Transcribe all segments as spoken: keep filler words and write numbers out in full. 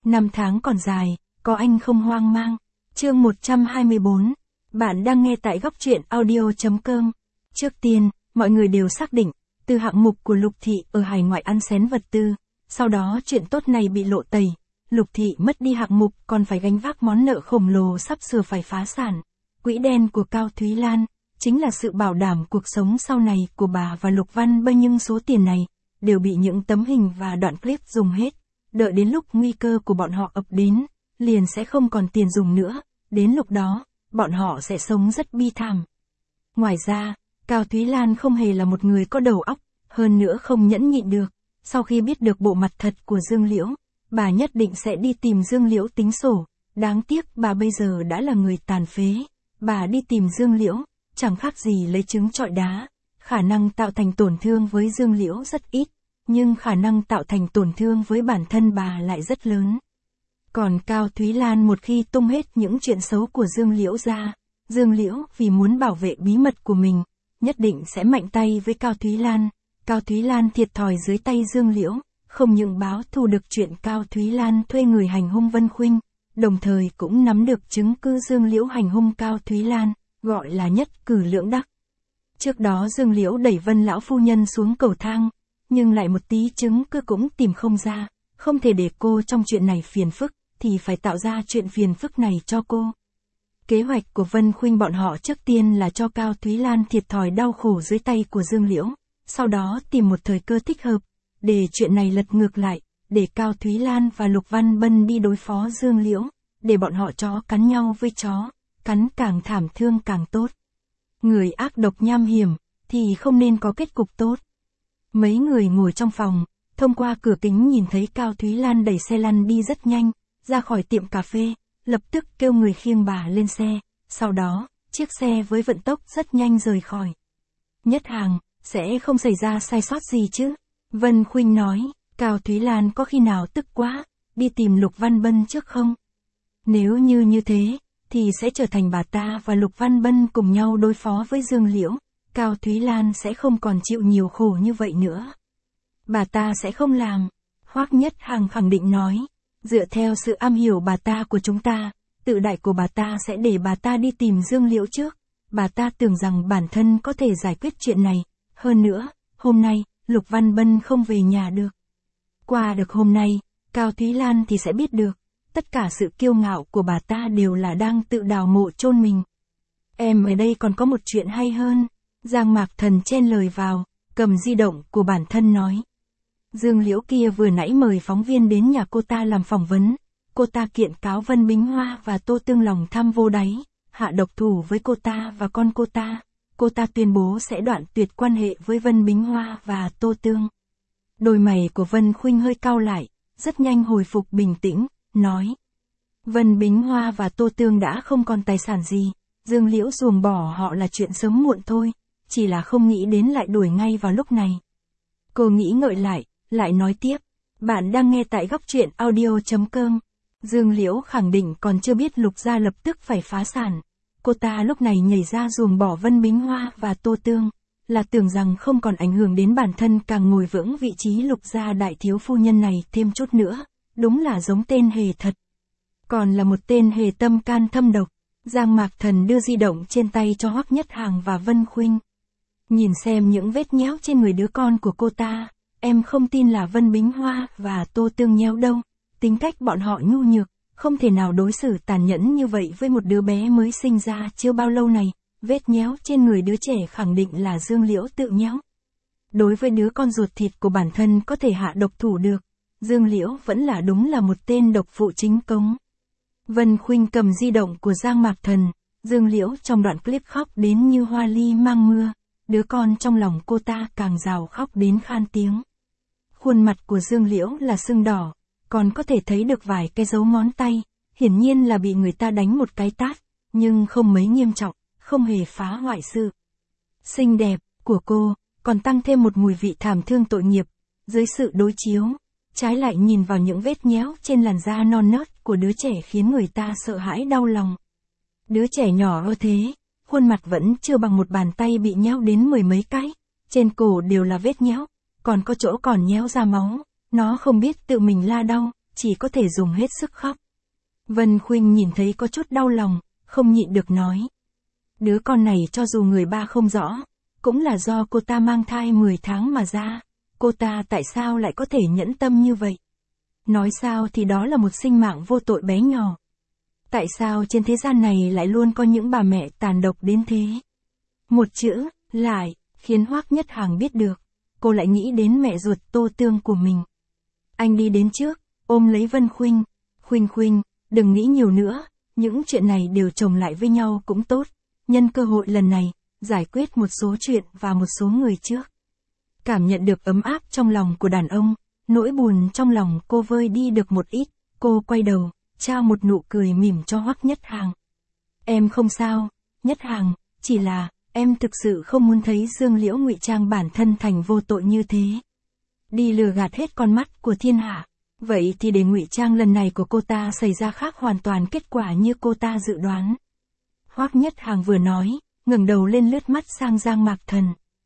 Năm tháng còn dài, có anh không hoang mang. Chương một trăm hai mươi bốn. Bạn đang nghe tại góc truyện audio.com. Trước tiên, mọi người đều xác định, từ hạng mục của Lục Thị ở hải ngoại ăn xén vật tư. Sau đó chuyện tốt này bị lộ tẩy. Lục Thị mất đi hạng mục còn phải gánh vác món nợ khổng lồ sắp sửa phải phá sản. Quỹ đen của Cao Thúy Lan, chính là sự bảo đảm cuộc sống sau này của bà và Lục Văn Bân, nhưng số tiền này, đều bị những tấm hình và đoạn clip dùng hết. Đợi đến lúc nguy cơ của bọn họ ập đến, liền sẽ không còn tiền dùng nữa, đến lúc đó, bọn họ sẽ sống rất bi thảm. Ngoài ra, Cao Thúy Lan không hề là một người có đầu óc, hơn nữa không nhẫn nhịn được. Sau khi biết được bộ mặt thật của Dương Liễu, bà nhất định sẽ đi tìm Dương Liễu tính sổ. Đáng tiếc bà bây giờ đã là người tàn phế. Bà đi tìm Dương Liễu, chẳng khác gì lấy trứng trọi đá. Khả năng tạo thành tổn thương với Dương Liễu rất ít, nhưng khả năng tạo thành tổn thương với bản thân bà lại rất lớn. Còn Cao Thúy Lan một khi tung hết những chuyện xấu của Dương Liễu ra, Dương Liễu vì muốn bảo vệ bí mật của mình, nhất định sẽ mạnh tay với Cao Thúy Lan. Cao Thúy Lan thiệt thòi dưới tay Dương Liễu, không những báo thù được chuyện Cao Thúy Lan thuê người hành hung Vân Khuynh, đồng thời cũng nắm được chứng cứ Dương Liễu hành hung Cao Thúy Lan, gọi là nhất cử lưỡng đắc. Trước đó Dương Liễu đẩy Vân lão phu nhân xuống cầu thang, nhưng lại một tí chứng cứ cũng tìm không ra, không thể để cô trong chuyện này phiền phức, thì phải tạo ra chuyện phiền phức này cho cô. Kế hoạch của Vân Khuynh bọn họ trước tiên là cho Cao Thúy Lan thiệt thòi đau khổ dưới tay của Dương Liễu, sau đó tìm một thời cơ thích hợp, để chuyện này lật ngược lại, để Cao Thúy Lan và Lục Văn Bân đi đối phó Dương Liễu, để bọn họ chó cắn nhau với chó, cắn càng thảm thương càng tốt. Người ác độc nham hiểm, thì không nên có kết cục tốt. Mấy người ngồi trong phòng, thông qua cửa kính nhìn thấy Cao Thúy Lan đẩy xe lăn đi rất nhanh, ra khỏi tiệm cà phê, lập tức kêu người khiêng bà lên xe, sau đó, chiếc xe với vận tốc rất nhanh rời khỏi. Nhất Hàng, sẽ không xảy ra sai sót gì chứ? Vân Khuynh nói. Cao Thúy Lan có khi nào tức quá, đi tìm Lục Văn Bân trước không? Nếu như như thế, thì sẽ trở thành bà ta và Lục Văn Bân cùng nhau đối phó với Dương Liễu. Cao Thúy Lan sẽ không còn chịu nhiều khổ như vậy nữa. Bà ta sẽ không làm. Hoắc Nhất Hàng khẳng định nói. Dựa theo sự am hiểu bà ta của chúng ta, tự đại của bà ta sẽ để bà ta đi tìm Dương Liễu trước. Bà ta tưởng rằng bản thân có thể giải quyết chuyện này. Hơn nữa, hôm nay, Lục Văn Bân không về nhà được. Qua được hôm nay, Cao Thúy Lan thì sẽ biết được, tất cả sự kiêu ngạo của bà ta đều là đang tự đào mộ chôn mình. Em ở đây còn có một chuyện hay hơn. Giang Mạc Thần chen lời vào, cầm di động của bản thân nói. Dương Liễu kia vừa nãy mời phóng viên đến nhà cô ta làm phỏng vấn. Cô ta kiện cáo Vân Bính Hoa và Tô Tương lòng tham vô đáy, hạ độc thủ với cô ta và con cô ta. Cô ta tuyên bố sẽ đoạn tuyệt quan hệ với Vân Bính Hoa và Tô Tương. Đôi mày của Vân Khuynh hơi cau lại, rất nhanh hồi phục bình tĩnh, nói. Vân Bính Hoa và Tô Tương đã không còn tài sản gì, Dương Liễu ruồng bỏ họ là chuyện sớm muộn thôi, chỉ là không nghĩ đến lại đuổi ngay vào lúc này. Cô nghĩ ngợi lại, lại nói tiếp, bạn đang nghe tại góc truyện audio.com. Dương Liễu khẳng định còn chưa biết Lục gia lập tức phải phá sản. Cô ta lúc này nhảy ra ruồng bỏ Vân Bính Hoa và Tô Tương, là tưởng rằng không còn ảnh hưởng đến bản thân càng ngồi vững vị trí Lục gia đại thiếu phu nhân này thêm chút nữa, đúng là giống tên hề thật. Còn là một tên hề tâm can thâm độc. Giang Mạc Thần đưa di động trên tay cho Hoắc Nhất Hàng và Vân Khuynh. Nhìn xem những vết nhéo trên người đứa con của cô ta, em không tin là Vân Bính Hoa và Tô Tương nhéo đâu, tính cách bọn họ nhu nhược, không thể nào đối xử tàn nhẫn như vậy với một đứa bé mới sinh ra chưa bao lâu này, vết nhéo trên người đứa trẻ khẳng định là Dương Liễu tự nhéo. Đối với đứa con ruột thịt của bản thân có thể hạ độc thủ được, Dương Liễu vẫn là đúng là một tên độc phụ chính cống. Vân Khuynh cầm di động của Giang Mạc Thần, Dương Liễu trong đoạn clip khóc đến như hoa ly mang mưa, đứa con trong lòng cô ta càng rào khóc đến khan tiếng. Khuôn mặt của Dương Liễu là sưng đỏ, còn có thể thấy được vài cái dấu ngón tay, hiển nhiên là bị người ta đánh một cái tát, nhưng không mấy nghiêm trọng, không hề phá hoại sự xinh đẹp của cô, còn tăng thêm một mùi vị thảm thương tội nghiệp. Dưới sự đối chiếu, trái lại nhìn vào những vết nhéo trên làn da non nớt của đứa trẻ khiến người ta sợ hãi đau lòng. Đứa trẻ nhỏ ơ thế, khuôn mặt vẫn chưa bằng một bàn tay bị nhéo đến mười mấy cái, trên cổ đều là vết nhéo, còn có chỗ còn nhéo ra máu, nó không biết tự mình la đau, chỉ có thể dùng hết sức khóc. Vân Khuynh nhìn thấy có chút đau lòng, không nhịn được nói. Đứa con này cho dù người ba không rõ, cũng là do cô ta mang thai mười tháng mà ra, cô ta tại sao lại có thể nhẫn tâm như vậy? Nói sao thì đó là một sinh mạng vô tội bé nhỏ. Tại sao trên thế gian này lại luôn có những bà mẹ tàn độc đến thế? Một chữ, lại, khiến Hoắc Nhất Hàng biết được, cô lại nghĩ đến mẹ ruột Tô Tương của mình. Anh đi đến trước, ôm lấy Vân Khuynh, Khuynh Khuynh, đừng nghĩ nhiều nữa, những chuyện này đều chồng lại với nhau cũng tốt, nhân cơ hội lần này, giải quyết một số chuyện và một số người trước. Cảm nhận được ấm áp trong lòng của đàn ông, nỗi buồn trong lòng cô vơi đi được một ít, cô quay đầu, trao một nụ cười mỉm cho Hoắc Nhất Hàng. Em không sao, Nhất Hàng, chỉ là, em thực sự không muốn thấy Dương Liễu ngụy trang bản thân thành vô tội như thế. Đi lừa gạt hết con mắt của thiên hạ, vậy thì để ngụy trang lần này của cô ta xảy ra khác hoàn toàn kết quả như cô ta dự đoán. Hoắc Nhất Hàng vừa nói, ngẩng đầu lên lướt mắt sang Giang Mạc Thần.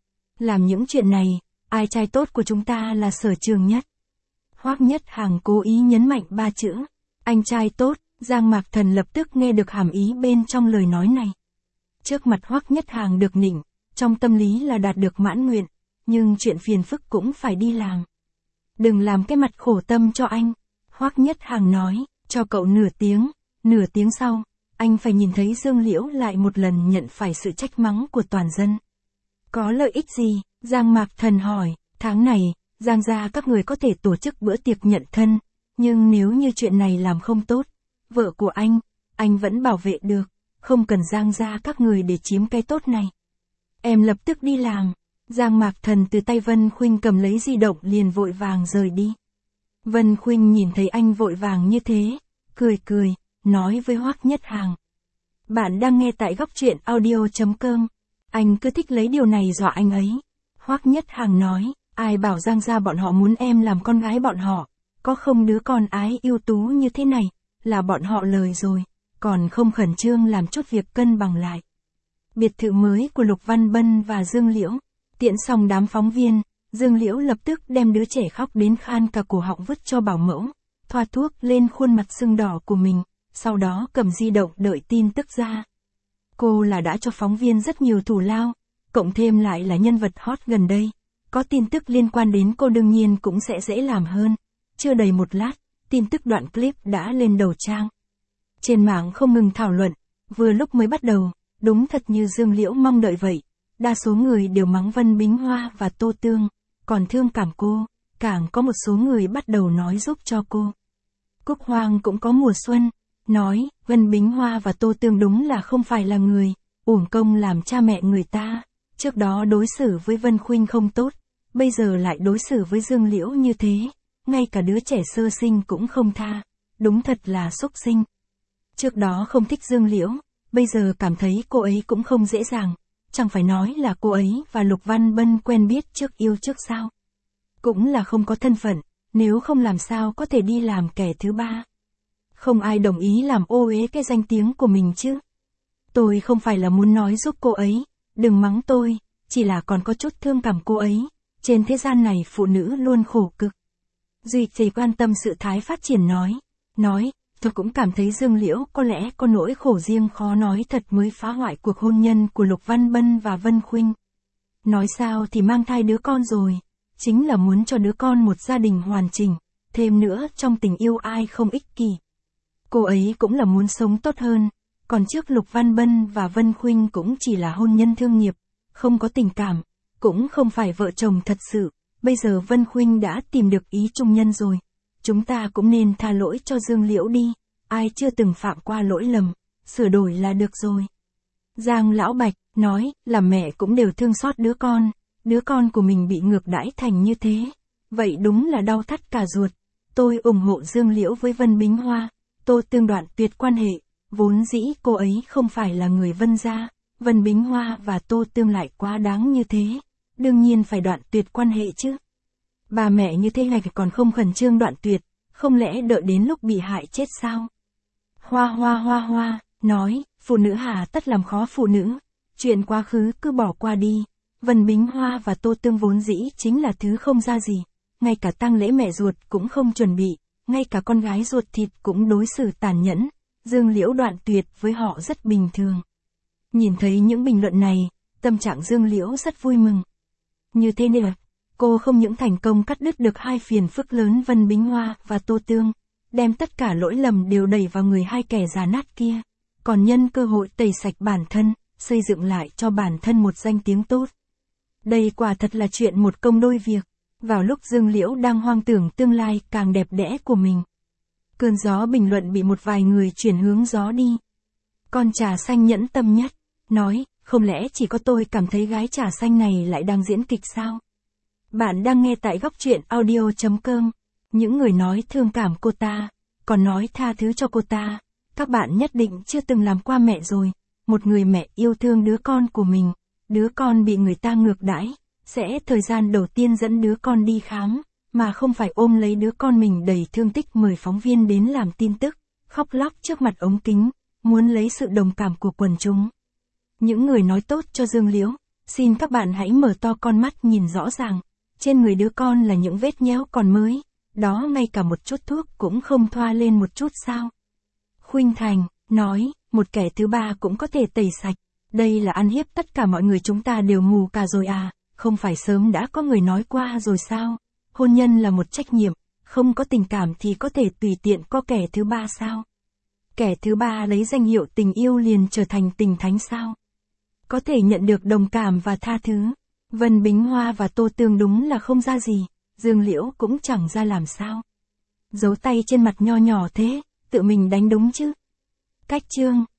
Làm những chuyện này, ai trai tốt của chúng ta là sở trường nhất. Hoắc Nhất Hàng cố ý nhấn mạnh ba chữ, anh trai tốt, Giang Mạc Thần lập tức nghe được hàm ý bên trong lời nói này. Trước mặt Hoắc Nhất Hàng được nịnh, trong tâm lý là đạt được mãn nguyện, nhưng chuyện phiền phức cũng phải đi làm. Đừng làm cái mặt khổ tâm cho anh, Hoắc Nhất Hàng nói, cho cậu nửa tiếng, nửa tiếng sau, anh phải nhìn thấy Dương Liễu lại một lần nhận phải sự trách mắng của toàn dân. Có lợi ích gì? Giang Mạc Thần hỏi, tháng này, Giang gia các người có thể tổ chức bữa tiệc nhận thân, nhưng nếu như chuyện này làm không tốt, vợ của anh, anh vẫn bảo vệ được, không cần Giang gia các người để chiếm cái tốt này. Em lập tức đi làm. Giang Mạc Thần từ tay Vân Khuynh cầm lấy di động liền vội vàng rời đi. Vân Khuynh nhìn thấy anh vội vàng như thế, cười cười, nói với Hoắc Nhất Hàng. Bạn đang nghe tại góc truyện audio chấm com. Anh cứ thích lấy điều này dọa anh ấy. Hoắc Nhất Hàng nói, ai bảo Giang gia bọn họ muốn em làm con gái bọn họ, có không đứa con ái ưu tú như thế này, là bọn họ lời rồi, còn không khẩn trương làm chút việc cân bằng lại. Biệt thự mới của Lục Văn Bân và Dương Liễu. Tiễn xong đám phóng viên, Dương Liễu lập tức đem đứa trẻ khóc đến khan cả cổ họng vứt cho bảo mẫu, thoa thuốc lên khuôn mặt sưng đỏ của mình, sau đó cầm di động đợi tin tức ra. Cô là đã cho phóng viên rất nhiều thù lao, cộng thêm lại là nhân vật hot gần đây, có tin tức liên quan đến cô đương nhiên cũng sẽ dễ làm hơn. Chưa đầy một lát, tin tức đoạn clip đã lên đầu trang. Trên mạng không ngừng thảo luận, vừa lúc mới bắt đầu, đúng thật như Dương Liễu mong đợi vậy. Đa số người đều mắng Vân Bính Hoa và Tô Tương, còn thương cảm cô, càng có một số người bắt đầu nói giúp cho cô. Cúc Hoang cũng có mùa xuân, nói, Vân Bính Hoa và Tô Tương đúng là không phải là người, uổng công làm cha mẹ người ta, trước đó đối xử với Vân Khuynh không tốt, bây giờ lại đối xử với Dương Liễu như thế, ngay cả đứa trẻ sơ sinh cũng không tha, đúng thật là xúc sinh. Trước đó không thích Dương Liễu, bây giờ cảm thấy cô ấy cũng không dễ dàng. Chẳng phải nói là cô ấy và Lục Văn Bân quen biết trước yêu trước sao. Cũng là không có thân phận, nếu không làm sao có thể đi làm kẻ thứ ba. Không ai đồng ý làm ô uế cái danh tiếng của mình chứ. Tôi không phải là muốn nói giúp cô ấy, đừng mắng tôi, chỉ là còn có chút thương cảm cô ấy. Trên thế gian này phụ nữ luôn khổ cực. Duy Trì quan tâm sự thái phát triển nói, nói, tôi cũng cảm thấy Dương Liễu có lẽ có nỗi khổ riêng khó nói thật mới phá hoại cuộc hôn nhân của Lục Văn Bân và Vân Khuynh. Nói sao thì mang thai đứa con rồi, chính là muốn cho đứa con một gia đình hoàn chỉnh, thêm nữa trong tình yêu ai không ích kỷ. Cô ấy cũng là muốn sống tốt hơn, còn trước Lục Văn Bân và Vân Khuynh cũng chỉ là hôn nhân thương nghiệp, không có tình cảm, cũng không phải vợ chồng thật sự, bây giờ Vân Khuynh đã tìm được ý chung nhân rồi. Chúng ta cũng nên tha lỗi cho Dương Liễu đi, ai chưa từng phạm qua lỗi lầm, sửa đổi là được rồi. Giang Lão Bạch nói, làm mẹ cũng đều thương xót đứa con, đứa con của mình bị ngược đãi thành như thế, vậy đúng là đau thắt cả ruột. Tôi ủng hộ Dương Liễu với Vân Bính Hoa, Tô Tương đoạn tuyệt quan hệ, vốn dĩ cô ấy không phải là người Vân gia, Vân Bính Hoa và Tô Tương lại quá đáng như thế, đương nhiên phải đoạn tuyệt quan hệ chứ. Bà mẹ như thế này còn không khẩn trương đoạn tuyệt, không lẽ đợi đến lúc bị hại chết sao? Hoa hoa hoa hoa, nói, phụ nữ hà tất làm khó phụ nữ, chuyện quá khứ cứ bỏ qua đi, Vân Bính Hoa và Tô Tương vốn dĩ chính là thứ không ra gì, ngay cả tang lễ mẹ ruột cũng không chuẩn bị, ngay cả con gái ruột thịt cũng đối xử tàn nhẫn, Dương Liễu đoạn tuyệt với họ rất bình thường. Nhìn thấy những bình luận này, tâm trạng Dương Liễu rất vui mừng. Như thế này, cô không những thành công cắt đứt được hai phiền phức lớn Vân Bính Hoa và Tô Tương, đem tất cả lỗi lầm đều đẩy vào người hai kẻ già nát kia, còn nhân cơ hội tẩy sạch bản thân, xây dựng lại cho bản thân một danh tiếng tốt. Đây quả thật là chuyện một công đôi việc, vào lúc Dương Liễu đang hoang tưởng tương lai càng đẹp đẽ của mình. Cơn gió bình luận bị một vài người chuyển hướng gió đi. Con trà xanh nhẫn tâm nhất, nói, không lẽ chỉ có tôi cảm thấy gái trà xanh này lại đang diễn kịch sao? Bạn đang nghe tại góc truyện audio chấm com. Những người nói thương cảm cô ta, còn nói tha thứ cho cô ta. Các bạn nhất định chưa từng làm qua mẹ rồi. Một người mẹ yêu thương đứa con của mình, đứa con bị người ta ngược đãi, sẽ thời gian đầu tiên dẫn đứa con đi khám, mà không phải ôm lấy đứa con mình đầy thương tích mời phóng viên đến làm tin tức, khóc lóc trước mặt ống kính, muốn lấy sự đồng cảm của quần chúng. Những người nói tốt cho Dương Liễu, xin các bạn hãy mở to con mắt nhìn rõ ràng, trên người đứa con là những vết nhéo còn mới, đó ngay cả một chút thuốc cũng không thoa lên một chút sao. Khuynh Thành, nói, một kẻ thứ ba cũng có thể tẩy sạch, đây là ăn hiếp tất cả mọi người, chúng ta đều mù cả rồi à, không phải sớm đã có người nói qua rồi sao, hôn nhân là một trách nhiệm, không có tình cảm thì có thể tùy tiện có kẻ thứ ba sao. Kẻ thứ ba lấy danh hiệu tình yêu liền trở thành tình thánh sao. Có thể nhận được đồng cảm và tha thứ. Vân Bính Hoa và Tô Tương đúng là không ra gì, Dương Liễu cũng chẳng ra làm sao. Giấu tay trên mặt nho nhỏ thế, tự mình đánh đúng chứ. Cách chương